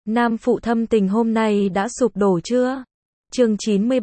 Nam phụ thâm tình hôm nay đã sụp đổ chưa? Chương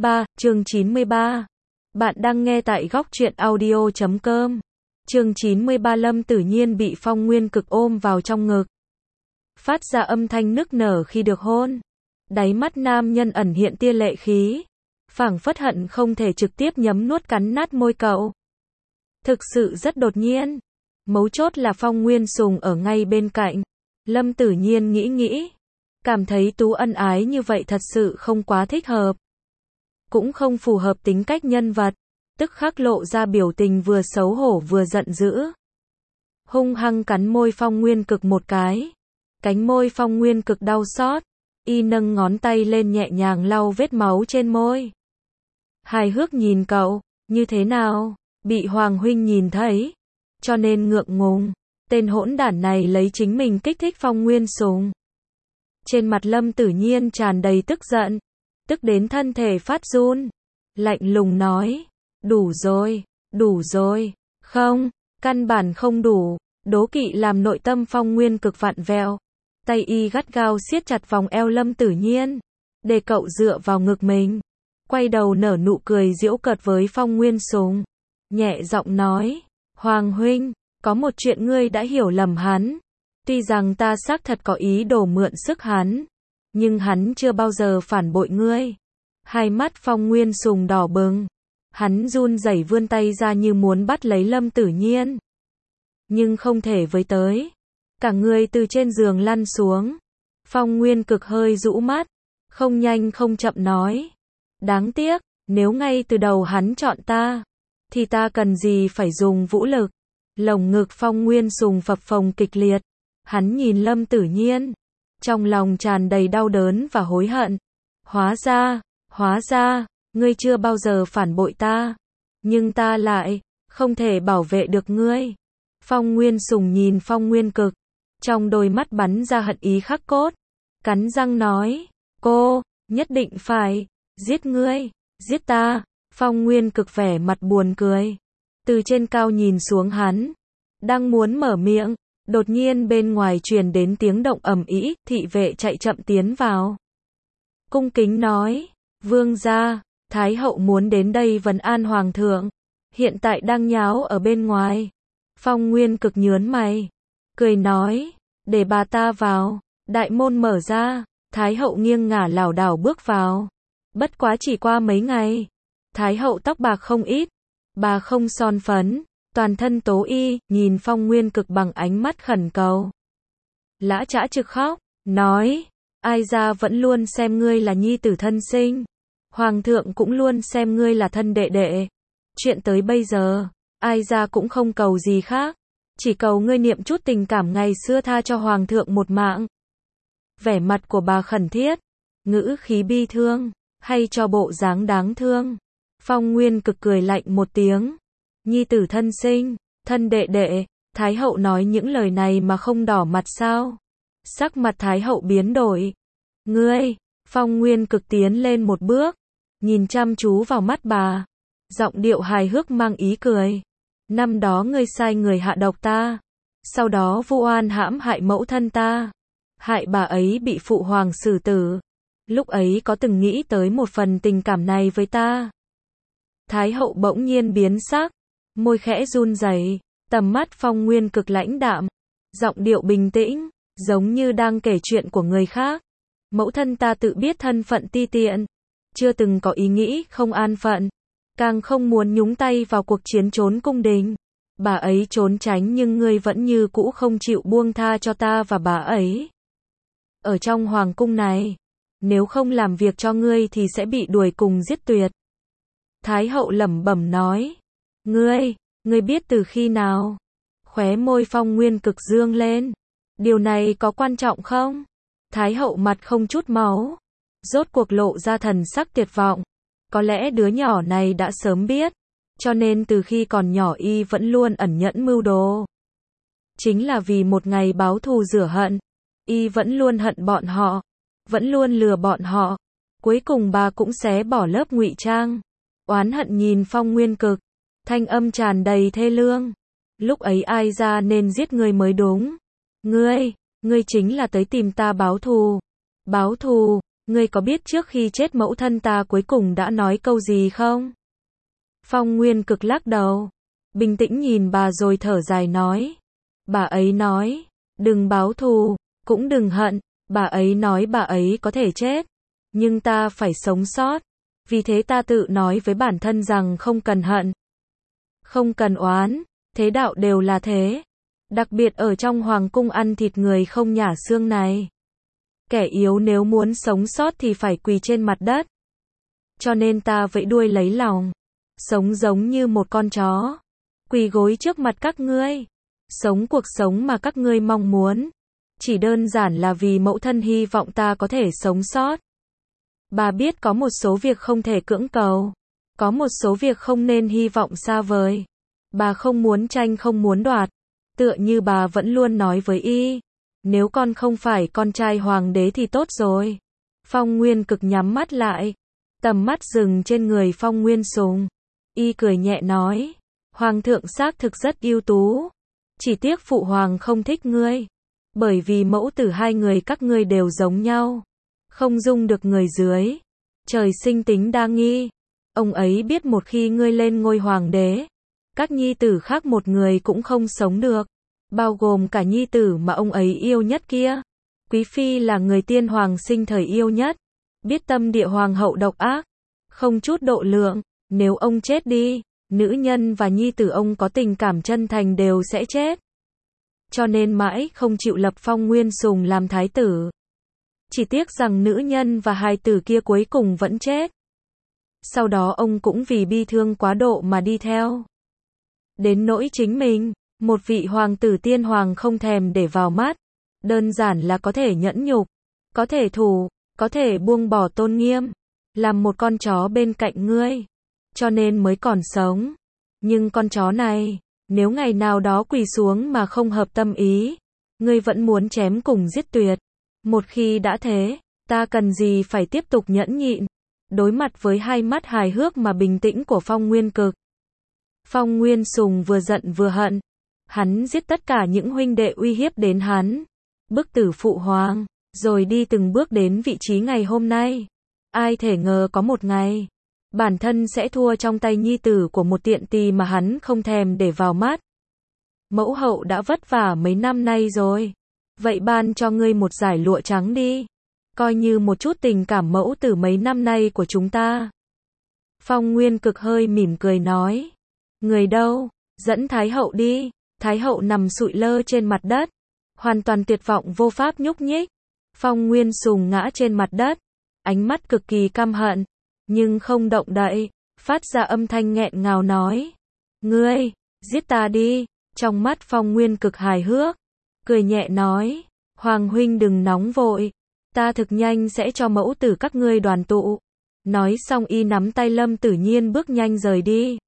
93. Bạn đang nghe tại góc truyện audio.com. Chương 93 Lâm Tử Nhiên bị Phong Nguyên Cực ôm vào trong ngực. Phát ra âm thanh nức nở khi được hôn. Đáy mắt nam nhân ẩn hiện tia lệ khí. Phảng phất hận không thể trực tiếp nhấm nuốt cắn nát môi cậu. Thực sự rất đột nhiên. Mấu chốt là Phong Nguyên Sùng ở ngay bên cạnh. Lâm Tử Nhiên nghĩ. Cảm thấy Tú ân ái như vậy thật sự không quá thích hợp. Cũng không phù hợp tính cách nhân vật. Tức khắc lộ ra biểu tình vừa xấu hổ vừa giận dữ. Hung hăng cắn môi Phong Nguyên Cực một cái. Cánh môi Phong Nguyên Cực đau xót. Y nâng ngón tay lên nhẹ nhàng lau vết máu trên môi. Hài hước nhìn cậu, như thế nào? Bị Hoàng huynh nhìn thấy. Cho nên ngượng ngùng. Tên hỗn đản này lấy chính mình kích thích Phong Nguyên Sùng. Trên mặt Lâm Tử Nhiên tràn đầy tức giận. Tức đến thân thể phát run. Lạnh lùng nói. Đủ rồi. Không, căn bản không đủ. Đố kỵ làm nội tâm Phong Nguyên Cực vặn vẹo. Tay y gắt gao siết chặt vòng eo Lâm Tử Nhiên. Để cậu dựa vào ngực mình. Quay đầu nở nụ cười giễu cợt với Phong Nguyên Sùng. Nhẹ giọng nói. Hoàng huynh, có một chuyện ngươi đã hiểu lầm hắn. Tuy rằng ta xác thật có ý đồ mượn sức hắn. Nhưng hắn chưa bao giờ phản bội ngươi. Hai mắt Phong Nguyên Sùng đỏ bừng. Hắn run rẩy vươn tay ra như muốn bắt lấy Lâm Tử Nhiên. Nhưng không thể với tới. Cả người từ trên giường lăn xuống. Phong Nguyên Cực hơi rũ mắt. Không nhanh không chậm nói. Đáng tiếc, nếu ngay từ đầu hắn chọn ta. Thì ta cần gì phải dùng vũ lực. Lồng ngực Phong Nguyên Sùng phập phồng kịch liệt. Hắn nhìn Lâm Tử Nhiên. Trong lòng tràn đầy đau đớn và hối hận. Hóa ra, ngươi chưa bao giờ phản bội ta. Nhưng ta lại, không thể bảo vệ được ngươi. Phong Nguyên Sùng nhìn Phong Nguyên Cực. Trong đôi mắt bắn ra hận ý khắc cốt. Cắn răng nói, cô, nhất định phải, giết ngươi, giết ta. Phong Nguyên Cực vẻ mặt buồn cười. Từ trên cao nhìn xuống hắn. Đang muốn mở miệng. Đột nhiên bên ngoài truyền đến tiếng động ầm ĩ, thị vệ chạy chậm tiến vào. Cung kính nói, vương gia, Thái hậu muốn đến đây vấn an hoàng thượng. Hiện tại đang nháo ở bên ngoài. Phong Nguyên Cực nhớn mày. Cười nói, để bà ta vào. Đại môn mở ra, Thái hậu nghiêng ngả lảo đảo bước vào. Bất quá chỉ qua mấy ngày. Thái hậu tóc bạc không ít. Bà không son phấn. Toàn thân tố y, nhìn Phong Nguyên Cực bằng ánh mắt khẩn cầu. Lã chã trực khóc, nói, ai ra vẫn luôn xem ngươi là nhi tử thân sinh. Hoàng thượng cũng luôn xem ngươi là thân đệ đệ. Chuyện tới bây giờ, ai ra cũng không cầu gì khác. Chỉ cầu ngươi niệm chút tình cảm ngày xưa tha cho Hoàng thượng một mạng. Vẻ mặt của bà khẩn thiết, ngữ khí bi thương, hay cho bộ dáng đáng thương. Phong Nguyên Cực cười lạnh một tiếng. Nhi tử thân sinh, thân đệ đệ, Thái hậu nói những lời này mà không đỏ mặt sao? Sắc mặt Thái hậu biến đổi. Ngươi, Phong Nguyên Cực tiến lên một bước, nhìn chăm chú vào mắt bà, giọng điệu hài hước mang ý cười. Năm đó ngươi sai người hạ độc ta, sau đó vu oan hãm hại mẫu thân ta, hại bà ấy bị phụ hoàng xử tử. Lúc ấy có từng nghĩ tới một phần tình cảm này với ta? Thái hậu bỗng nhiên biến sắc. Môi khẽ run rẩy, tầm mắt Phong Nguyên Cực lãnh đạm, giọng điệu bình tĩnh, giống như đang kể chuyện của người khác. Mẫu thân ta tự biết thân phận ti tiện, chưa từng có ý nghĩ không an phận, càng không muốn nhúng tay vào cuộc chiến trốn cung đình. Bà ấy trốn tránh nhưng ngươi vẫn như cũ không chịu buông tha cho ta và bà ấy. Ở trong hoàng cung này, nếu không làm việc cho ngươi thì sẽ bị đuổi cùng giết tuyệt. Thái hậu lẩm bẩm nói. Ngươi biết từ khi nào? Khóe môi Phong Nguyên Cực dương lên. Điều này có quan trọng không? Thái hậu mặt không chút máu. Rốt cuộc lộ ra thần sắc tuyệt vọng. Có lẽ đứa nhỏ này đã sớm biết. Cho nên từ khi còn nhỏ y vẫn luôn ẩn nhẫn mưu đồ. Chính là vì một ngày báo thù rửa hận. Y vẫn luôn hận bọn họ. Vẫn luôn lừa bọn họ. Cuối cùng bà cũng xé bỏ lớp ngụy trang. Oán hận nhìn Phong Nguyên Cực. Thanh âm tràn đầy thê lương. Lúc ấy ai ra nên giết ngươi mới đúng. Ngươi chính là tới tìm ta báo thù. Báo thù, ngươi có biết trước khi chết mẫu thân ta cuối cùng đã nói câu gì không? Phong Nguyên Cực lắc đầu, bình tĩnh nhìn bà rồi thở dài nói. Bà ấy nói, đừng báo thù, cũng đừng hận, bà ấy nói bà ấy có thể chết, nhưng ta phải sống sót. Vì thế ta tự nói với bản thân rằng không cần hận, không cần oán, thế đạo đều là thế. Đặc biệt ở trong hoàng cung ăn thịt người không nhả xương này. Kẻ yếu nếu muốn sống sót thì phải quỳ trên mặt đất. Cho nên ta vẫy đuôi lấy lòng, sống giống như một con chó, quỳ gối trước mặt các ngươi, sống cuộc sống mà các ngươi mong muốn. Chỉ đơn giản là vì mẫu thân hy vọng ta có thể sống sót. Bà biết có một số việc không thể cưỡng cầu, có một số việc không nên hy vọng xa vời. Bà không muốn tranh không muốn đoạt, tựa như bà vẫn luôn nói với y, nếu con không phải con trai hoàng đế thì tốt rồi. Phong Nguyên Cực nhắm mắt lại, tầm mắt dừng trên người Phong Nguyên Sùng. Y cười nhẹ nói, hoàng thượng xác thực rất ưu tú, chỉ tiếc phụ hoàng không thích ngươi, bởi vì mẫu tử hai người các ngươi đều giống nhau, không dung được người dưới, trời sinh tính đa nghi. Ông ấy biết một khi ngươi lên ngôi hoàng đế, các nhi tử khác một người cũng không sống được, bao gồm cả nhi tử mà ông ấy yêu nhất kia. Quý phi là người tiên hoàng sinh thời yêu nhất, biết tâm địa hoàng hậu độc ác, không chút độ lượng, nếu ông chết đi, nữ nhân và nhi tử ông có tình cảm chân thành đều sẽ chết. Cho nên mãi không chịu lập Phong Nguyên Sùng làm thái tử. Chỉ tiếc rằng nữ nhân và hài tử kia cuối cùng vẫn chết. Sau đó ông cũng vì bi thương quá độ mà đi theo. Đến nỗi chính mình, một vị hoàng tử tiên hoàng không thèm để vào mắt, đơn giản là có thể nhẫn nhục, có thể thủ, có thể buông bỏ tôn nghiêm, làm một con chó bên cạnh ngươi, cho nên mới còn sống. Nhưng con chó này, nếu ngày nào đó quỳ xuống mà không hợp tâm ý, ngươi vẫn muốn chém cùng giết tuyệt. Một khi đã thế, ta cần gì phải tiếp tục nhẫn nhịn, đối mặt với hai mắt hài hước mà bình tĩnh của Phong Nguyên Cực. Phong Nguyên Sùng vừa giận vừa hận, hắn giết tất cả những huynh đệ uy hiếp đến hắn, bức tử phụ hoàng, rồi đi từng bước đến vị trí ngày hôm nay. Ai thể ngờ có một ngày, bản thân sẽ thua trong tay nhi tử của một tiện tỳ mà hắn không thèm để vào mắt. Mẫu hậu đã vất vả mấy năm nay rồi, vậy ban cho ngươi một dải lụa trắng đi, coi như một chút tình cảm mẫu tử mấy năm nay của chúng ta. Phong Nguyên Cực hơi mỉm cười nói, người đâu, dẫn Thái hậu đi. Thái hậu nằm sụi lơ trên mặt đất, hoàn toàn tuyệt vọng vô pháp nhúc nhích. Phong Nguyên Sùng ngã trên mặt đất, ánh mắt cực kỳ căm hận, nhưng không động đậy, phát ra âm thanh nghẹn ngào nói, ngươi, giết ta đi. Trong mắt Phong Nguyên Cực hài hước, cười nhẹ nói, hoàng huynh đừng nóng vội, ta thực nhanh sẽ cho mẫu tử các ngươi đoàn tụ. Nói xong y nắm tay Lâm Tử Nhiên bước nhanh rời đi.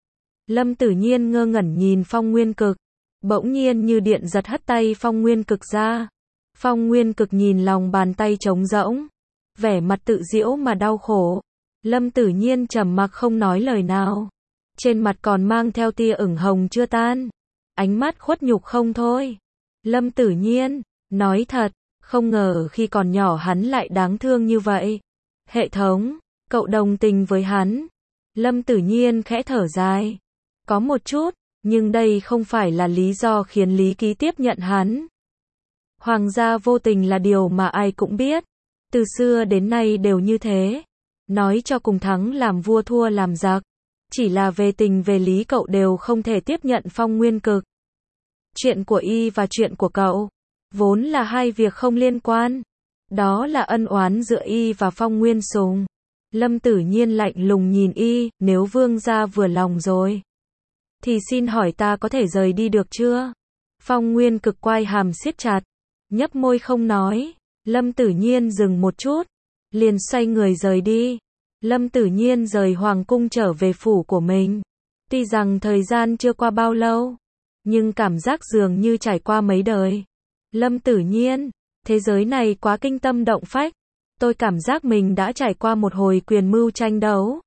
Lâm Tử Nhiên ngơ ngẩn nhìn Phong Nguyên Cực, bỗng nhiên như điện giật hất tay Phong Nguyên Cực ra. Phong Nguyên Cực nhìn lòng bàn tay trống rỗng, vẻ mặt tự giễu mà đau khổ. Lâm Tử Nhiên trầm mặc không nói lời nào, trên mặt còn mang theo tia ửng hồng chưa tan, ánh mắt khuất nhục không thôi. Lâm Tử Nhiên, nói thật, không ngờ khi còn nhỏ hắn lại đáng thương như vậy. Hệ thống, cậu đồng tình với hắn. Lâm Tử Nhiên khẽ thở dài, có một chút, nhưng đây không phải là lý do khiến Lý Ký tiếp nhận hắn. Hoàng gia vô tình là điều mà ai cũng biết, từ xưa đến nay đều như thế. Nói cho cùng thắng làm vua thua làm giặc, chỉ là về tình về lý cậu đều không thể tiếp nhận Phong Nguyên Cực. Chuyện của y và chuyện của cậu, vốn là hai việc không liên quan. Đó là ân oán giữa y và Phong Nguyên Sùng. Lâm Tử Nhiên lạnh lùng nhìn y, nếu vương gia vừa lòng rồi, thì xin hỏi ta có thể rời đi được chưa? Phong Nguyên Cực quai hàm siết chặt, nhấp môi không nói. Lâm Tử Nhiên dừng một chút, liền xoay người rời đi. Lâm Tử Nhiên rời hoàng cung trở về phủ của mình. Tuy rằng thời gian chưa qua bao lâu, nhưng cảm giác dường như trải qua mấy đời. Lâm Tử Nhiên, thế giới này quá kinh tâm động phách. Tôi cảm giác mình đã trải qua một hồi quyền mưu tranh đấu.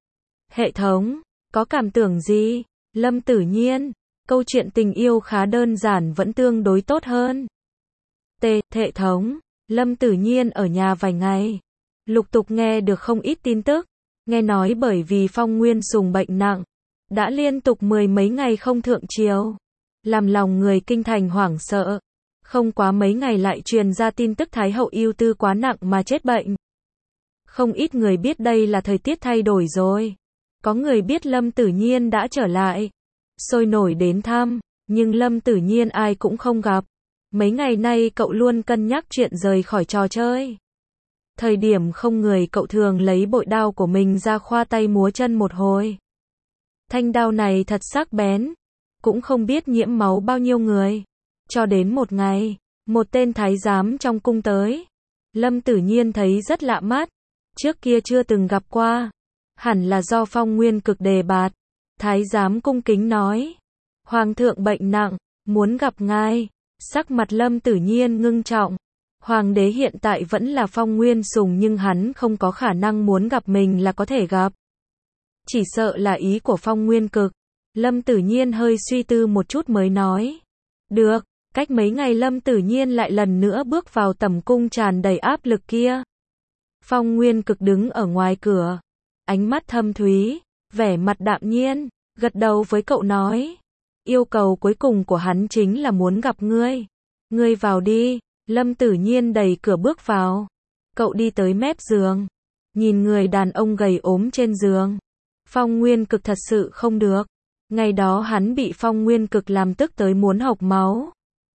Hệ thống, có cảm tưởng gì? Lâm Tử Nhiên, câu chuyện tình yêu khá đơn giản vẫn tương đối tốt hơn. Hệ thống, Lâm Tử Nhiên ở nhà vài ngày, lục tục nghe được không ít tin tức, nghe nói bởi vì Phong Nguyên Sùng bệnh nặng, đã liên tục 10 mấy ngày không thượng triều, làm lòng người kinh thành hoảng sợ. Không quá mấy ngày lại truyền ra tin tức Thái hậu ưu tư quá nặng mà chết bệnh. Không ít người biết đây là thời tiết thay đổi rồi. Có người biết Lâm Tử Nhiên đã trở lại, sôi nổi đến thăm, nhưng Lâm Tử Nhiên ai cũng không gặp. Mấy ngày nay cậu luôn cân nhắc chuyện rời khỏi trò chơi. Thời điểm không người cậu thường lấy bội đao của mình ra khoa tay múa chân một hồi. Thanh đao này thật sắc bén, cũng không biết nhiễm máu bao nhiêu người. Cho đến một ngày, một tên thái giám trong cung tới. Lâm Tử Nhiên thấy rất lạ mắt, trước kia chưa từng gặp qua. Hẳn là do Phong Nguyên Cực đề bạt. Thái giám cung kính nói, Hoàng thượng bệnh nặng, muốn gặp ngài. Sắc mặt Lâm Tử Nhiên ngưng trọng. Hoàng đế hiện tại vẫn là Phong Nguyên Sùng nhưng hắn không có khả năng muốn gặp mình là có thể gặp. Chỉ sợ là ý của Phong Nguyên Cực. Lâm Tử Nhiên hơi suy tư một chút mới nói. Được, cách mấy ngày Lâm Tử Nhiên lại lần nữa bước vào tẩm cung tràn đầy áp lực kia. Phong Nguyên Cực đứng ở ngoài cửa, ánh mắt thâm thúy, vẻ mặt đạm nhiên, gật đầu với cậu nói. Yêu cầu cuối cùng của hắn chính là muốn gặp ngươi. Ngươi vào đi. Lâm Tử Nhiên đẩy cửa bước vào. Cậu đi tới mép giường, nhìn người đàn ông gầy ốm trên giường. Phong Nguyên Cực thật sự không được. Ngày đó hắn bị Phong Nguyên Cực làm tức tới muốn hộc máu.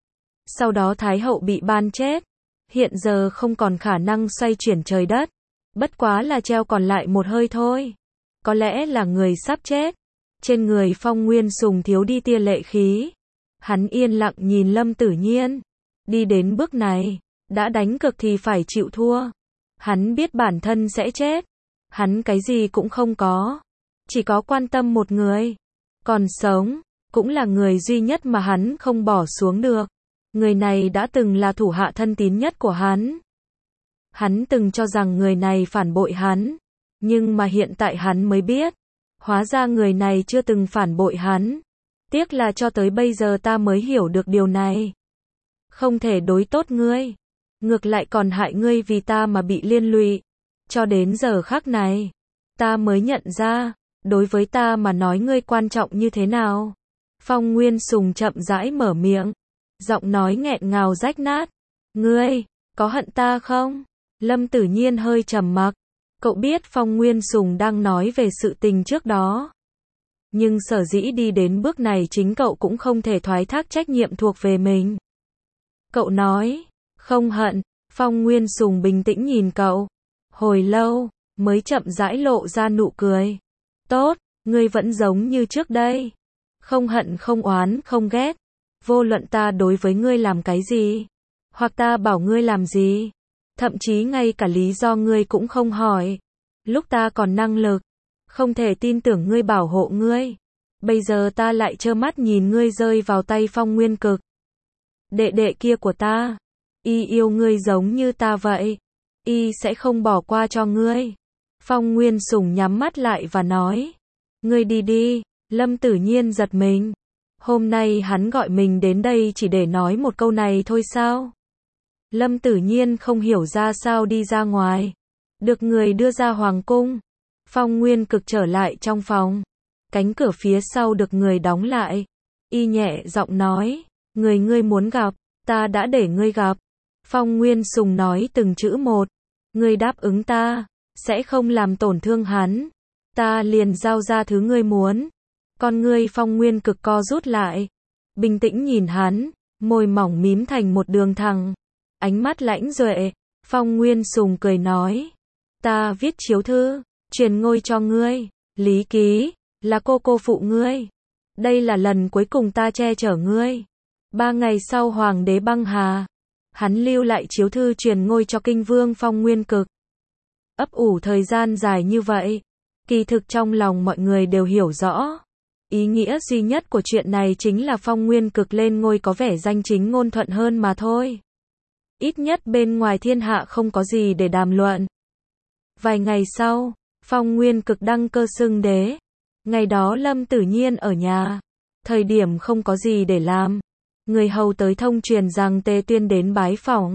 Sau đó Thái hậu bị ban chết. Hiện giờ không còn khả năng xoay chuyển trời đất. Bất quá là treo còn lại một hơi thôi. Có lẽ là người sắp chết. Trên người Phong Nguyên Sùng thiếu đi tia lệ khí. Hắn yên lặng nhìn Lâm Tử Nhiên. Đi đến bước này, đã đánh cược thì phải chịu thua. Hắn biết bản thân sẽ chết. Hắn cái gì cũng không có. Chỉ có quan tâm một người. Còn sống, cũng là người duy nhất mà hắn không bỏ xuống được. Người này đã từng là thủ hạ thân tín nhất của hắn. Hắn từng cho rằng người này phản bội hắn. Nhưng mà hiện tại hắn mới biết. Hóa ra người này chưa từng phản bội hắn. Tiếc là cho tới bây giờ ta mới hiểu được điều này. Không thể đối tốt ngươi. Ngược lại còn hại ngươi vì ta mà bị liên lụy. Cho đến giờ khắc này, ta mới nhận ra, đối với ta mà nói ngươi quan trọng như thế nào. Phong Nguyên Sùng chậm rãi mở miệng. Giọng nói nghẹn ngào rách nát. Ngươi, có hận ta không? Lâm Tử Nhiên hơi trầm mặc. Cậu biết Phong Nguyên Sùng đang nói về sự tình trước đó. Nhưng sở dĩ đi đến bước này chính cậu cũng không thể thoái thác trách nhiệm thuộc về mình. Cậu nói, không hận. Phong Nguyên Sùng bình tĩnh nhìn cậu. Hồi lâu, mới chậm rãi lộ ra nụ cười. Tốt, ngươi vẫn giống như trước đây. Không hận không oán không ghét. Vô luận ta đối với ngươi làm cái gì, hoặc ta bảo ngươi làm gì, thậm chí ngay cả lý do ngươi cũng không hỏi. Lúc ta còn năng lực, không thể tin tưởng ngươi bảo hộ ngươi. Bây giờ ta lại trơ mắt nhìn ngươi rơi vào tay Phong Nguyên Cực. Đệ đệ kia của ta, y yêu ngươi giống như ta vậy. Y sẽ không bỏ qua cho ngươi. Phong Nguyên Sùng nhắm mắt lại và nói. Ngươi đi đi. Lâm Tử Nhiên giật mình. Hôm nay hắn gọi mình đến đây chỉ để nói một câu này thôi sao? Lâm Tử Nhiên không hiểu ra sao đi ra ngoài. Được người đưa ra hoàng cung. Phong Nguyên Cực trở lại trong phòng. Cánh cửa phía sau được người đóng lại. Y nhẹ giọng nói. Người ngươi muốn gặp, ta đã để ngươi gặp. Phong Nguyên Sùng nói từng chữ một. Ngươi đáp ứng ta, sẽ không làm tổn thương hắn. Ta liền giao ra thứ ngươi muốn. Con ngươi Phong Nguyên Cực co rút lại. Bình tĩnh nhìn hắn, môi mỏng mím thành một đường thẳng. Ánh mắt lãnh duệ. Phong Nguyên Sùng cười nói. Ta viết chiếu thư, truyền ngôi cho ngươi. Lý Ký, là cô phụ ngươi. Đây là lần cuối cùng ta che chở ngươi. 3 ngày sau Hoàng đế băng hà. Hắn lưu lại chiếu thư truyền ngôi cho kinh vương Phong Nguyên Cực. Ấp ủ thời gian dài như vậy. Kỳ thực trong lòng mọi người đều hiểu rõ. Ý nghĩa duy nhất của chuyện này chính là Phong Nguyên Cực lên ngôi có vẻ danh chính ngôn thuận hơn mà thôi. Ít nhất bên ngoài thiên hạ không có gì để đàm luận. Vài ngày sau, Phong Nguyên Cực đăng cơ xưng đế. Ngày đó Lâm Tử Nhiên ở nhà. Thời điểm không có gì để làm. Người hầu tới thông truyền rằng Tề Tuyên đến bái phỏng.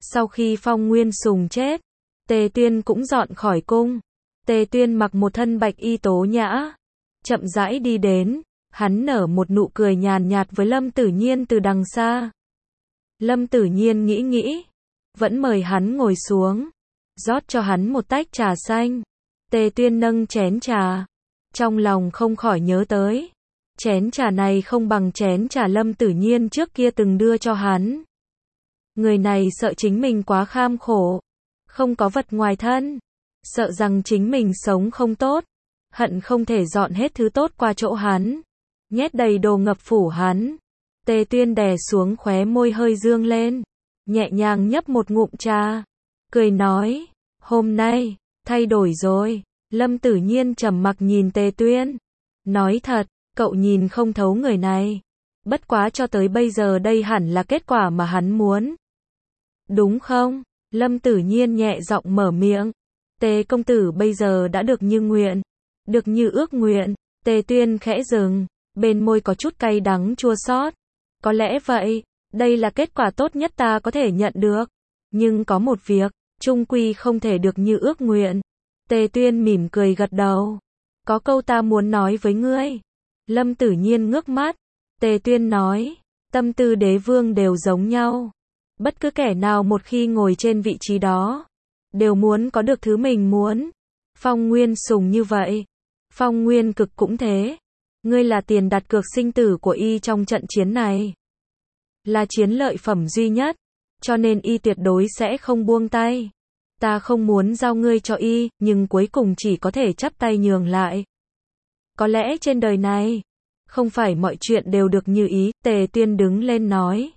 Sau khi Phong Nguyên Sùng chết, Tề Tuyên cũng dọn khỏi cung. Tề Tuyên mặc một thân bạch y tố nhã, chậm rãi đi đến, hắn nở một nụ cười nhàn nhạt với Lâm Tử Nhiên từ đằng xa. Lâm Tử Nhiên nghĩ nghĩ, vẫn mời hắn ngồi xuống, rót cho hắn một tách trà xanh. Tề Tuyên nâng chén trà, trong lòng không khỏi nhớ tới, chén trà này không bằng chén trà Lâm Tử Nhiên trước kia từng đưa cho hắn. Người này sợ chính mình quá kham khổ, không có vật ngoài thân, sợ rằng chính mình sống không tốt, hận không thể dọn hết thứ tốt qua chỗ hắn, nhét đầy đồ ngập phủ hắn. Tề Tuyên đè xuống khóe môi hơi dương lên, nhẹ nhàng nhấp một ngụm trà, cười nói, hôm nay, thay đổi rồi. Lâm Tử Nhiên trầm mặc nhìn Tề Tuyên, nói thật, cậu nhìn không thấu người này. Bất quá cho tới bây giờ đây hẳn là kết quả mà hắn muốn. Đúng không? Lâm Tử Nhiên nhẹ giọng mở miệng. Tề công tử bây giờ đã được như nguyện, được như ước nguyện. Tề Tuyên khẽ dừng, bên môi có chút cay đắng chua xót. Có lẽ vậy, đây là kết quả tốt nhất ta có thể nhận được. Nhưng có một việc, chung quy không thể được như ước nguyện. Tề Tuyên mỉm cười gật đầu. Có câu ta muốn nói với ngươi. Lâm Tử Nhiên ngước mắt. Tề Tuyên nói, tâm tư đế vương đều giống nhau. Bất cứ kẻ nào một khi ngồi trên vị trí đó, đều muốn có được thứ mình muốn. Phong Nguyên Sùng như vậy. Phong Nguyên Cực cũng thế. Ngươi là tiền đặt cược sinh tử của y trong trận chiến này. Là chiến lợi phẩm duy nhất. Cho nên y tuyệt đối sẽ không buông tay. Ta không muốn giao ngươi cho y, nhưng cuối cùng chỉ có thể chắp tay nhường lại. Có lẽ trên đời này, không phải mọi chuyện đều được như ý. Tề Tuyên đứng lên nói.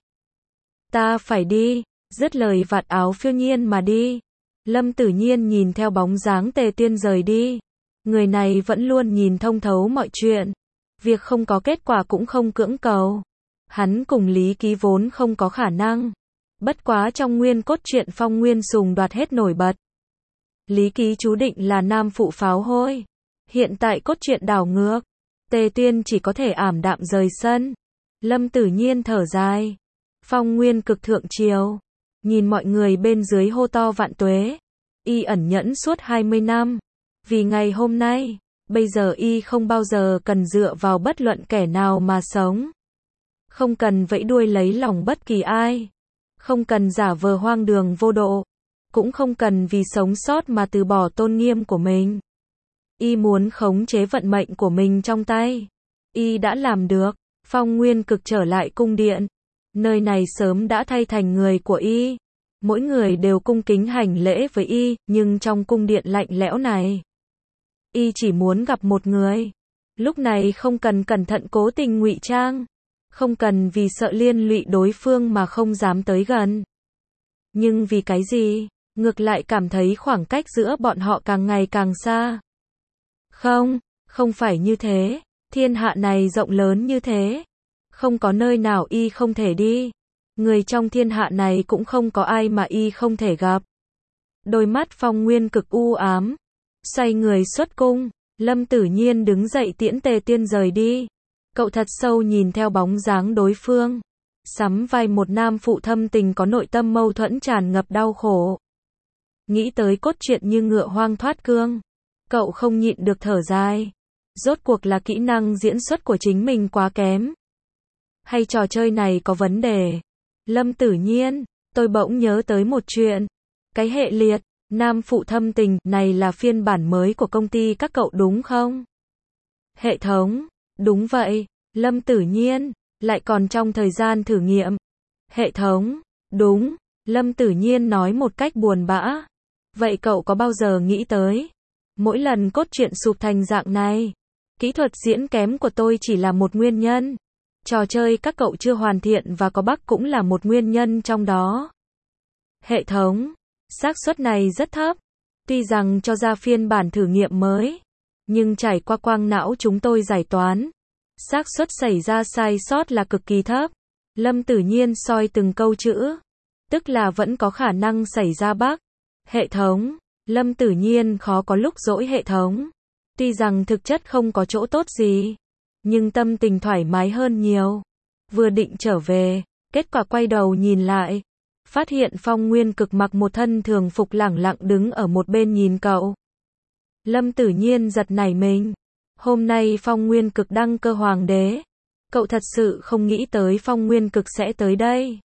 Ta phải đi, dứt lời vạt áo phiêu nhiên mà đi. Lâm Tử Nhiên nhìn theo bóng dáng Tề Tuyên rời đi. Người này vẫn luôn nhìn thông thấu mọi chuyện. Việc không có kết quả cũng không cưỡng cầu. Hắn cùng Lý Ký vốn không có khả năng. Bất quá trong nguyên cốt truyện Phong Nguyên Sùng đoạt hết nổi bật. Lý Ký chú định là nam phụ pháo hôi. Hiện tại cốt truyện đảo ngược. Tề Tuyên chỉ có thể ảm đạm rời sân. Lâm Tử Nhiên thở dài. Phong Nguyên Cực thượng triều. Nhìn mọi người bên dưới hô to vạn tuế. Y ẩn nhẫn suốt 20 năm. Vì ngày hôm nay, bây giờ y không bao giờ cần dựa vào bất luận kẻ nào mà sống. Không cần vẫy đuôi lấy lòng bất kỳ ai. Không cần giả vờ hoang đường vô độ. Cũng không cần vì sống sót mà từ bỏ tôn nghiêm của mình. Y muốn khống chế vận mệnh của mình trong tay. Y đã làm được. Phong Nguyên Cực trở lại cung điện. Nơi này sớm đã thay thành người của y. Mỗi người đều cung kính hành lễ với y, nhưng trong cung điện lạnh lẽo này, y chỉ muốn gặp một người. Lúc này không cần cẩn thận cố tình ngụy trang. Không cần vì sợ liên lụy đối phương mà không dám tới gần. Nhưng vì cái gì? Ngược lại cảm thấy khoảng cách giữa bọn họ càng ngày càng xa. Không, không phải như thế. Thiên hạ này rộng lớn như thế. Không có nơi nào y không thể đi. Người trong thiên hạ này cũng không có ai mà y không thể gặp. Đôi mắt Phong Nguyên Cực u ám. Xoay người xuất cung. Lâm Tử Nhiên đứng dậy tiễn Tề Tuyên rời đi. Cậu thật sâu nhìn theo bóng dáng đối phương. Sắm vai một nam phụ thâm tình có nội tâm mâu thuẫn tràn ngập đau khổ. Nghĩ tới cốt truyện như ngựa hoang thoát cương. Cậu không nhịn được thở dài. Rốt cuộc là kỹ năng diễn xuất của chính mình quá kém. Hay trò chơi này có vấn đề? Lâm Tử Nhiên, tôi bỗng nhớ tới một chuyện. Cái hệ liệt, nam phụ thâm tình này là phiên bản mới của công ty các cậu đúng không? Hệ thống, đúng vậy. Lâm Tử Nhiên, lại còn trong thời gian thử nghiệm. Hệ thống, đúng. Lâm Tử Nhiên nói một cách buồn bã. Vậy cậu có bao giờ nghĩ tới, mỗi lần cốt truyện sụp thành dạng này, kỹ thuật diễn kém của tôi chỉ là một nguyên nhân. Trò chơi các cậu chưa hoàn thiện và có bug cũng là một nguyên nhân trong đó. Hệ thống, xác suất này rất thấp. Tuy rằng cho ra phiên bản thử nghiệm mới, nhưng trải qua quang não chúng tôi giải toán, xác suất xảy ra sai sót là cực kỳ thấp. Lâm Tử Nhiên soi từng câu chữ, tức là vẫn có khả năng xảy ra bug. Hệ thống, Lâm Tử Nhiên khó có lúc dỗi hệ thống. Tuy rằng thực chất không có chỗ tốt gì, nhưng tâm tình thoải mái hơn nhiều. Vừa định trở về, kết quả quay đầu nhìn lại, phát hiện Phong Nguyên Cực mặc một thân thường phục lẳng lặng đứng ở một bên nhìn cậu. Lâm Tử Nhiên giật nảy mình. Hôm nay Phong Nguyên Cực đăng cơ hoàng đế. Cậu thật sự không nghĩ tới Phong Nguyên Cực sẽ tới đây.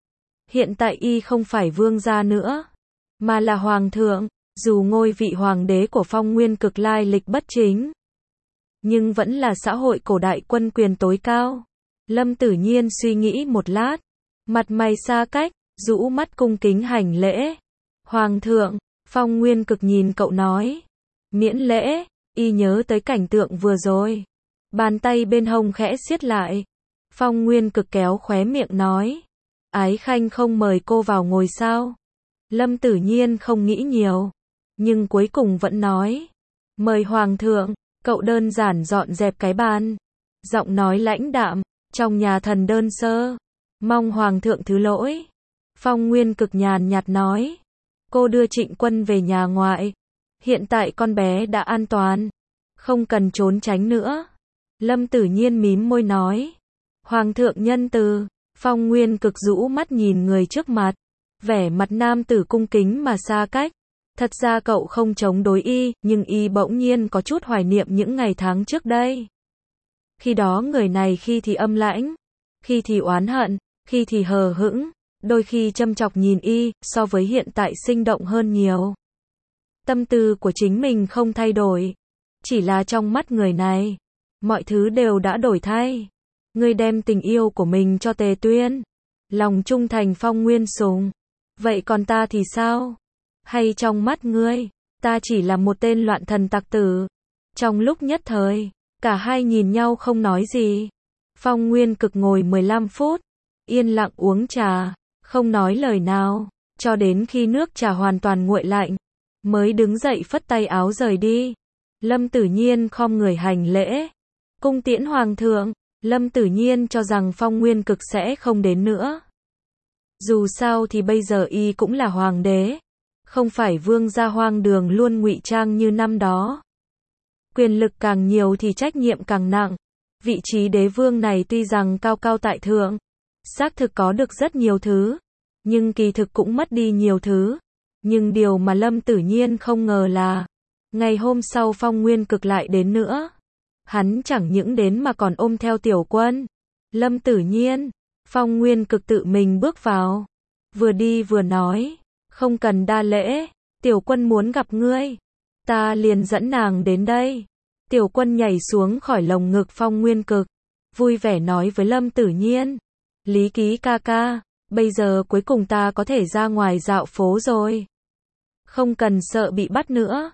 Hiện tại y không phải vương gia nữa, mà là hoàng thượng. Dù ngôi vị hoàng đế của Phong Nguyên Cực lai lịch bất chính, nhưng vẫn là xã hội cổ đại quân quyền tối cao. Lâm Tử Nhiên suy nghĩ một lát, mặt mày xa cách, rũ mắt cung kính hành lễ. Hoàng thượng, Phong Nguyên Cực nhìn cậu nói. Miễn lễ, y nhớ tới cảnh tượng vừa rồi. Bàn tay bên hông khẽ siết lại. Phong Nguyên Cực kéo khóe miệng nói. Ái Khanh không mời cô vào ngồi sao? Lâm Tử Nhiên không nghĩ nhiều, nhưng cuối cùng vẫn nói. Mời Hoàng thượng. Cậu đơn giản dọn dẹp cái bàn. Giọng nói lãnh đạm, trong nhà thần đơn sơ. Mong Hoàng thượng thứ lỗi. Phong Nguyên Cực nhàn nhạt nói. Cô đưa Trịnh Quân về nhà ngoại. Hiện tại con bé đã an toàn. Không cần trốn tránh nữa. Lâm Tử Nhiên mím môi nói. Hoàng thượng nhân từ. Phong Nguyên Cực rũ mắt nhìn người trước mặt. Vẻ mặt nam tử cung kính mà xa cách. Thật ra cậu không chống đối y, nhưng y bỗng nhiên có chút hoài niệm những ngày tháng trước đây. Khi đó người này khi thì âm lãnh, khi thì oán hận, khi thì hờ hững, đôi khi châm chọc nhìn y, so với hiện tại sinh động hơn nhiều. Tâm tư của chính mình không thay đổi, chỉ là trong mắt người này, mọi thứ đều đã đổi thay. Ngươi đem tình yêu của mình cho Tề Tuyên, lòng trung thành Phong Nguyên Sùng. Vậy còn ta thì sao? Hay trong mắt ngươi, ta chỉ là một tên loạn thần tặc tử? Trong lúc nhất thời, cả hai nhìn nhau không nói gì. Phong Nguyên Cực ngồi 15 phút, yên lặng uống trà, không nói lời nào, cho đến khi nước trà hoàn toàn nguội lạnh, mới đứng dậy phất tay áo rời đi. Lâm Tử Nhiên khom người hành lễ. Cung tiễn Hoàng thượng. Lâm Tử Nhiên cho rằng Phong Nguyên Cực sẽ không đến nữa. Dù sao thì bây giờ y cũng là hoàng đế, không phải vương gia hoang đường luôn ngụy trang như năm đó. Quyền lực càng nhiều thì trách nhiệm càng nặng. Vị trí đế vương này tuy rằng cao cao tại thượng, xác thực có được rất nhiều thứ, nhưng kỳ thực cũng mất đi nhiều thứ. Nhưng điều mà Lâm Tử Nhiên không ngờ là, ngày hôm sau Phong Nguyên Cực lại đến nữa. Hắn chẳng những đến mà còn ôm theo Tiểu Quân. Lâm Tử Nhiên, Phong Nguyên Cực tự mình bước vào, vừa đi vừa nói, không cần đa lễ, Tiểu Quân muốn gặp ngươi, ta liền dẫn nàng đến đây. Tiểu Quân nhảy xuống khỏi lồng ngực Phong Nguyên Cực, vui vẻ nói với Lâm Tử Nhiên, Lý Ký ca ca, bây giờ cuối cùng ta có thể ra ngoài dạo phố rồi. Không cần sợ bị bắt nữa.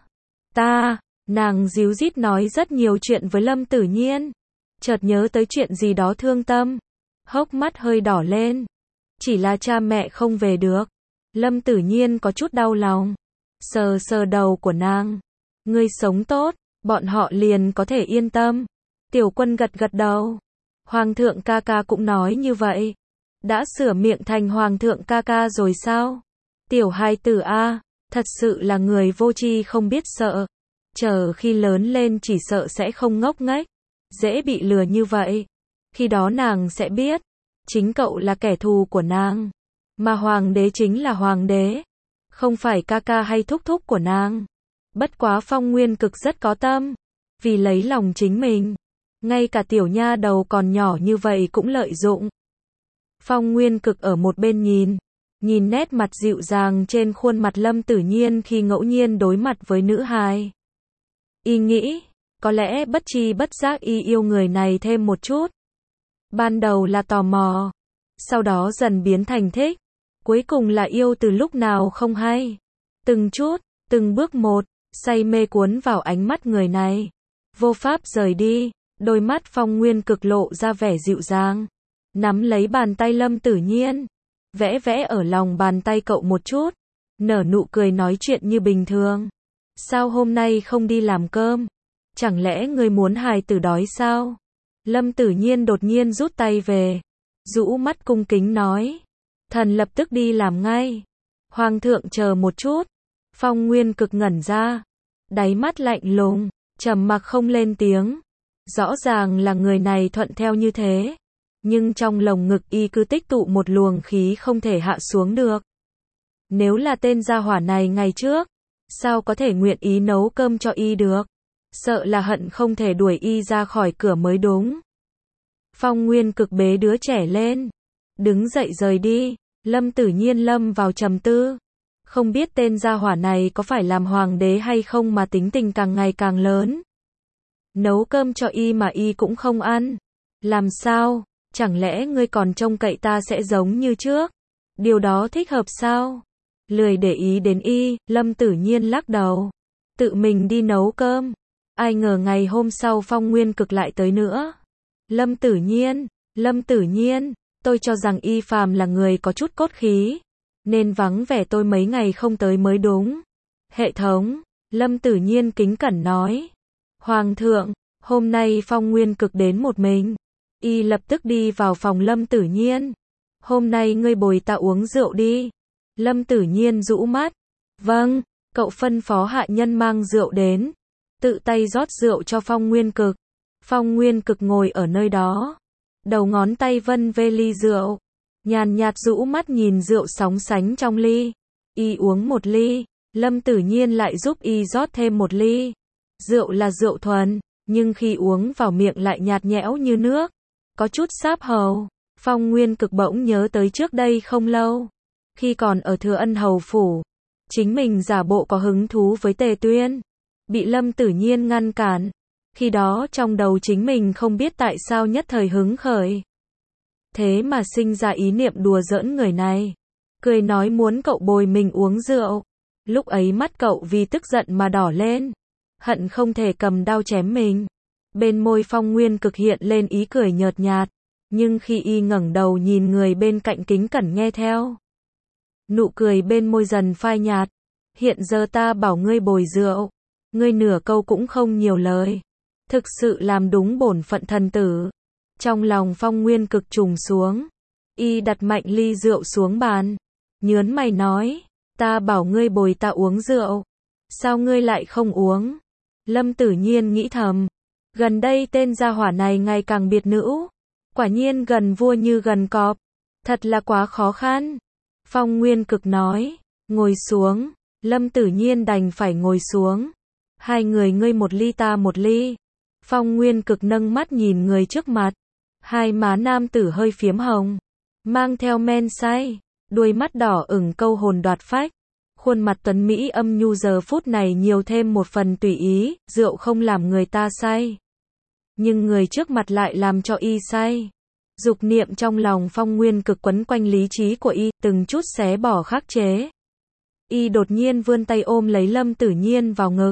Nàng díu dít nói rất nhiều chuyện với Lâm Tử Nhiên, chợt nhớ tới chuyện gì đó thương tâm, hốc mắt hơi đỏ lên. Chỉ là cha mẹ không về được. Lâm Tử Nhiên có chút đau lòng, sờ sờ đầu của nàng. Ngươi sống tốt, bọn họ liền có thể yên tâm. Tiểu Quân gật gật đầu. Hoàng thượng ca ca cũng nói như vậy. Đã sửa miệng thành Hoàng thượng ca ca rồi sao? Tiểu hài tử a, thật sự là người vô tri không biết sợ. Chờ khi lớn lên chỉ sợ sẽ không ngốc nghếch, dễ bị lừa như vậy. Khi đó nàng sẽ biết, chính cậu là kẻ thù của nàng, mà hoàng đế chính là hoàng đế, không phải ca ca hay thúc thúc của nàng. Bất quá Phong Nguyên Cực rất có tâm, vì lấy lòng chính mình, ngay cả tiểu nha đầu còn nhỏ như vậy cũng lợi dụng. Phong Nguyên Cực ở một bên nhìn nét mặt dịu dàng trên khuôn mặt Lâm Tử Nhiên khi ngẫu nhiên đối mặt với nữ hài. Y nghĩ, có lẽ bất tri bất giác y yêu người này thêm một chút. Ban đầu là tò mò, sau đó dần biến thành thích, cuối cùng là yêu từ lúc nào không hay. Từng chút, từng bước một, say mê cuốn vào ánh mắt người này. Vô pháp rời đi, đôi mắt Phong Nguyên Cực lộ ra vẻ dịu dàng, nắm lấy bàn tay Lâm Tử Nhiên, vẽ vẽ ở lòng bàn tay cậu một chút, nở nụ cười nói chuyện như bình thường. Sao hôm nay không đi làm cơm? Chẳng lẽ ngươi muốn hài tử đói sao? Lâm Tử Nhiên đột nhiên rút tay về, rũ mắt cung kính nói. Thần lập tức đi làm ngay. Hoàng thượng chờ một chút. Phong Nguyên Cực ngẩn ra, đáy mắt lạnh lùng, trầm mặc không lên tiếng. Rõ ràng là người này thuận theo như thế, Nhưng trong lồng ngực y cứ tích tụ một luồng khí không thể hạ xuống được. Nếu là tên gia hỏa này ngày trước, sao có thể nguyện ý nấu cơm cho y được? Sợ là hận không thể đuổi y ra khỏi cửa mới đúng. Phong Nguyên Cực bế đứa trẻ lên, đứng dậy rời đi. Lâm Tử Nhiên lâm vào trầm tư. Không biết tên gia hỏa này có phải làm hoàng đế hay không mà tính tình càng ngày càng lớn. Nấu cơm cho y mà y cũng không ăn. Làm sao? Chẳng lẽ ngươi còn trông cậy ta sẽ giống như trước? Điều đó thích hợp sao? Lười để ý đến y, Lâm Tử Nhiên lắc đầu. Tự mình đi nấu cơm. Ai ngờ ngày hôm sau Phong Nguyên Cực lại tới nữa. Lâm Tử Nhiên, tôi cho rằng y phàm là người có chút cốt khí, nên vắng vẻ tôi mấy ngày không tới mới đúng. Hệ thống, Lâm Tử Nhiên kính cẩn nói. Hoàng thượng, hôm nay Phong Nguyên Cực đến một mình. Y lập tức đi vào phòng Lâm Tử Nhiên. Hôm nay ngươi bồi ta uống rượu đi. Lâm Tử Nhiên rũ mắt. Vâng, cậu phân phó hạ nhân mang rượu đến. Tự tay rót rượu cho Phong Nguyên Cực. Phong Nguyên Cực ngồi ở nơi đó. Đầu ngón tay vân vê ly rượu. Nhàn nhạt rũ mắt nhìn rượu sóng sánh trong ly. Y uống một ly. Lâm Tử Nhiên lại giúp y rót thêm một ly. Rượu là rượu thuần, nhưng khi uống vào miệng lại nhạt nhẽo như nước. Có chút sáp hầu. Phong Nguyên Cực bỗng nhớ tới trước đây không lâu. Khi còn ở Thừa Ân Hầu Phủ. Chính mình giả bộ có hứng thú với Tề Tuyên. Bị Lâm Tử Nhiên ngăn cản. Khi đó trong đầu chính mình không biết tại sao nhất thời hứng khởi. Thế mà sinh ra ý niệm đùa giỡn người này. Cười nói muốn cậu bồi mình uống rượu. Lúc ấy mắt cậu vì tức giận mà đỏ lên. Hận không thể cầm đao chém mình. Bên môi Phong Nguyên Cực hiện lên ý cười nhợt nhạt. Nhưng khi y ngẩng đầu nhìn người bên cạnh kính cẩn nghe theo. Nụ cười bên môi dần phai nhạt. Hiện giờ ta bảo ngươi bồi rượu. Ngươi nửa câu cũng không nhiều lời. Thực sự làm đúng bổn phận thần tử. Trong lòng Phong Nguyên Cực trùng xuống. Y đặt mạnh ly rượu xuống bàn. Nhớn mày nói. Ta bảo ngươi bồi ta uống rượu. Sao ngươi lại không uống? Lâm Tử Nhiên nghĩ thầm. Gần đây tên gia hỏa này ngày càng biệt nữ. Quả nhiên gần vua như gần cọp. Thật là quá khó khăn. Phong Nguyên Cực nói. Ngồi xuống. Lâm Tử Nhiên đành phải ngồi xuống. Hai người ngươi một ly ta một ly. Phong Nguyên Cực nâng mắt nhìn người trước mặt. Hai má nam tử hơi phiếm hồng. Mang theo men say. Đuôi mắt đỏ ửng câu hồn đoạt phách. Khuôn mặt tuấn Mỹ âm nhu giờ phút này nhiều thêm một phần tùy ý. Rượu không làm người ta say. Nhưng người trước mặt lại làm cho y say. Dục niệm trong lòng Phong Nguyên Cực quấn quanh lý trí của y, từng chút xé bỏ khắc chế. Y đột nhiên vươn tay ôm lấy Lâm Tử Nhiên vào ngực.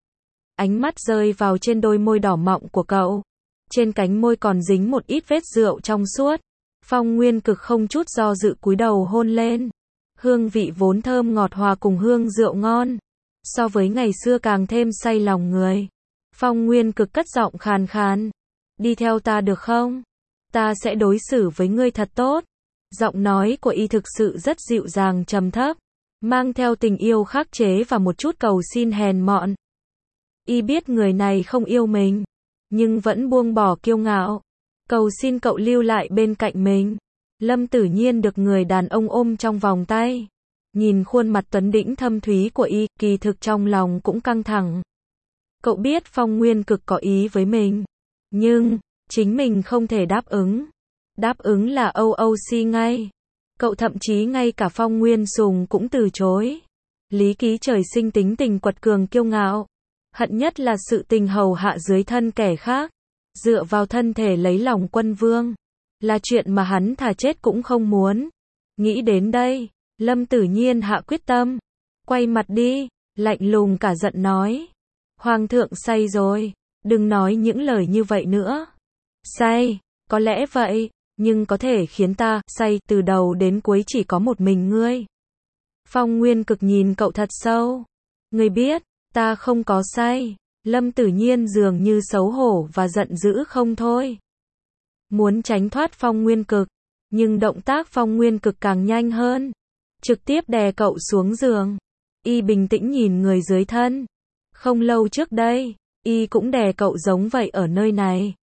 Ánh mắt rơi vào trên đôi môi đỏ mọng của cậu. Trên cánh môi còn dính một ít vết rượu trong suốt. Phong Nguyên Cực không chút do dự cúi đầu hôn lên. Hương vị vốn thơm ngọt hòa cùng hương rượu ngon. So với ngày xưa càng thêm say lòng người. Phong Nguyên Cực cất giọng khàn khàn. Đi theo ta được không? Ta sẽ đối xử với ngươi thật tốt. Giọng nói của y thực sự rất dịu dàng trầm thấp. Mang theo tình yêu khắc chế và một chút cầu xin hèn mọn. Y biết người này không yêu mình. Nhưng vẫn buông bỏ kiêu ngạo. Cầu xin cậu lưu lại bên cạnh mình. Lâm Tử Nhiên được người đàn ông ôm trong vòng tay. Nhìn khuôn mặt tuấn đĩnh thâm thúy của y, kỳ thực trong lòng cũng căng thẳng. Cậu biết Phong Nguyên Cực có ý với mình. Nhưng, chính mình không thể đáp ứng. Đáp ứng là OOC ngay. Cậu thậm chí ngay cả Phong Nguyên Sùng cũng từ chối. Lý Ký trời sinh tính tình quật cường kiêu ngạo. Hận nhất là sự tình hầu hạ dưới thân kẻ khác. Dựa vào thân thể lấy lòng quân vương. Là chuyện mà hắn thà chết cũng không muốn. Nghĩ đến đây, Lâm Tử Nhiên hạ quyết tâm. Quay mặt đi, lạnh lùng cả giận nói. Hoàng thượng say rồi, đừng nói những lời như vậy nữa. Say, có lẽ vậy, nhưng có thể khiến ta say từ đầu đến cuối chỉ có một mình ngươi. Phong Nguyên Cực nhìn cậu thật sâu. Ngươi biết, ta không có say. Lâm Tử Nhiên dường như xấu hổ và giận dữ không thôi. Muốn tránh thoát Phong Nguyên Cực, nhưng động tác Phong Nguyên Cực càng nhanh hơn. Trực tiếp đè cậu xuống giường. Y bình tĩnh nhìn người dưới thân. Không lâu trước đây, y cũng đè cậu giống vậy ở nơi này.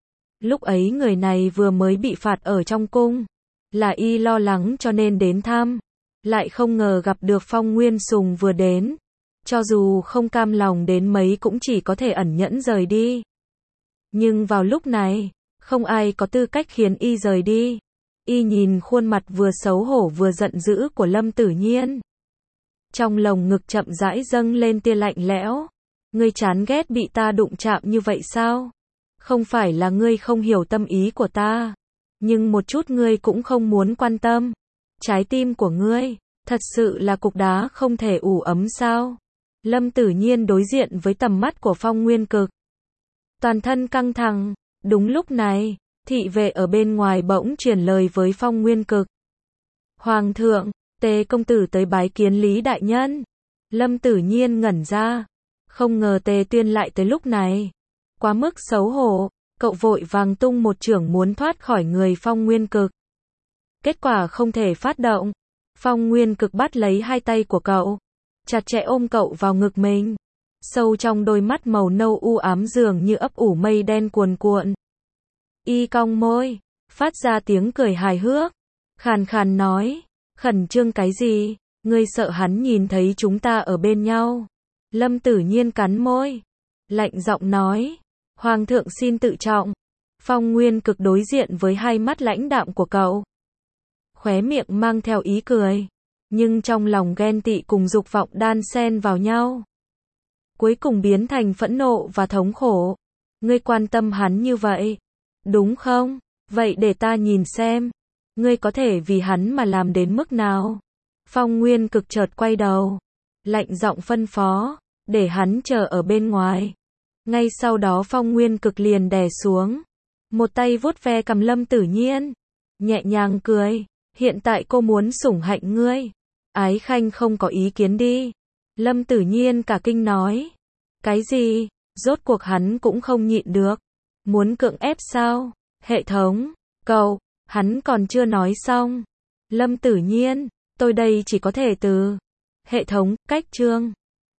Lúc ấy người này vừa mới bị phạt ở trong cung. Là y lo lắng cho nên đến thăm. Lại không ngờ gặp được Phong Nguyên Sùng vừa đến. Cho dù không cam lòng đến mấy cũng chỉ có thể ẩn nhẫn rời đi. Nhưng vào lúc này, không ai có tư cách khiến y rời đi. Y nhìn khuôn mặt vừa xấu hổ vừa giận dữ của Lâm Tử Nhiên. Trong lồng ngực chậm rãi dâng lên tia lạnh lẽo. Ngươi chán ghét bị ta đụng chạm như vậy sao? Không phải là ngươi không hiểu tâm ý của ta. Nhưng một chút ngươi cũng không muốn quan tâm. Trái tim của ngươi, thật sự là cục đá không thể ủ ấm sao? Lâm Tử Nhiên đối diện với tầm mắt của Phong Nguyên Cực. Toàn thân căng thẳng. Đúng lúc này, thị vệ ở bên ngoài bỗng truyền lời với Phong Nguyên Cực. Hoàng thượng, Tề công tử tới bái kiến Lý đại nhân. Lâm Tử Nhiên ngẩn ra. Không ngờ Tề Tuyên lại tới lúc này. Quá mức xấu hổ, cậu vội vàng tung một chưởng muốn thoát khỏi người Phong Nguyên Cực. Kết quả không thể phát động. Phong Nguyên Cực bắt lấy hai tay của cậu, chặt chẽ ôm cậu vào ngực mình. Sâu trong đôi mắt màu nâu u ám dường như ấp ủ mây đen cuồn cuộn. Y cong môi, phát ra tiếng cười hài hước, khàn khàn nói, khẩn trương cái gì, ngươi sợ hắn nhìn thấy chúng ta ở bên nhau. Lâm Tử Nhiên cắn môi, lạnh giọng nói, Hoàng thượng xin tự trọng. Phong Nguyên Cực đối diện với hai mắt lãnh đạm của cậu. Khóe miệng mang theo ý cười, nhưng trong lòng ghen tị cùng dục vọng đan xen vào nhau. Cuối cùng biến thành phẫn nộ và thống khổ. Ngươi quan tâm hắn như vậy, đúng không? Vậy để ta nhìn xem, ngươi có thể vì hắn mà làm đến mức nào? Phong Nguyên Cực chợt quay đầu, lạnh giọng phân phó, để hắn chờ ở bên ngoài. Ngay sau đó Phong Nguyên Cực liền đè xuống, một tay vuốt ve cằm Lâm Tử Nhiên, nhẹ nhàng cười, hiện tại cô muốn sủng hạnh ngươi. Ái Khanh không có ý kiến đi. Lâm Tử Nhiên cả kinh nói, cái gì? Rốt cuộc hắn cũng không nhịn được. Muốn cưỡng ép sao? Hệ thống, cậu, hắn còn chưa nói xong. Lâm Tử Nhiên, tôi đây chỉ có thể từ hệ thống, cách chương.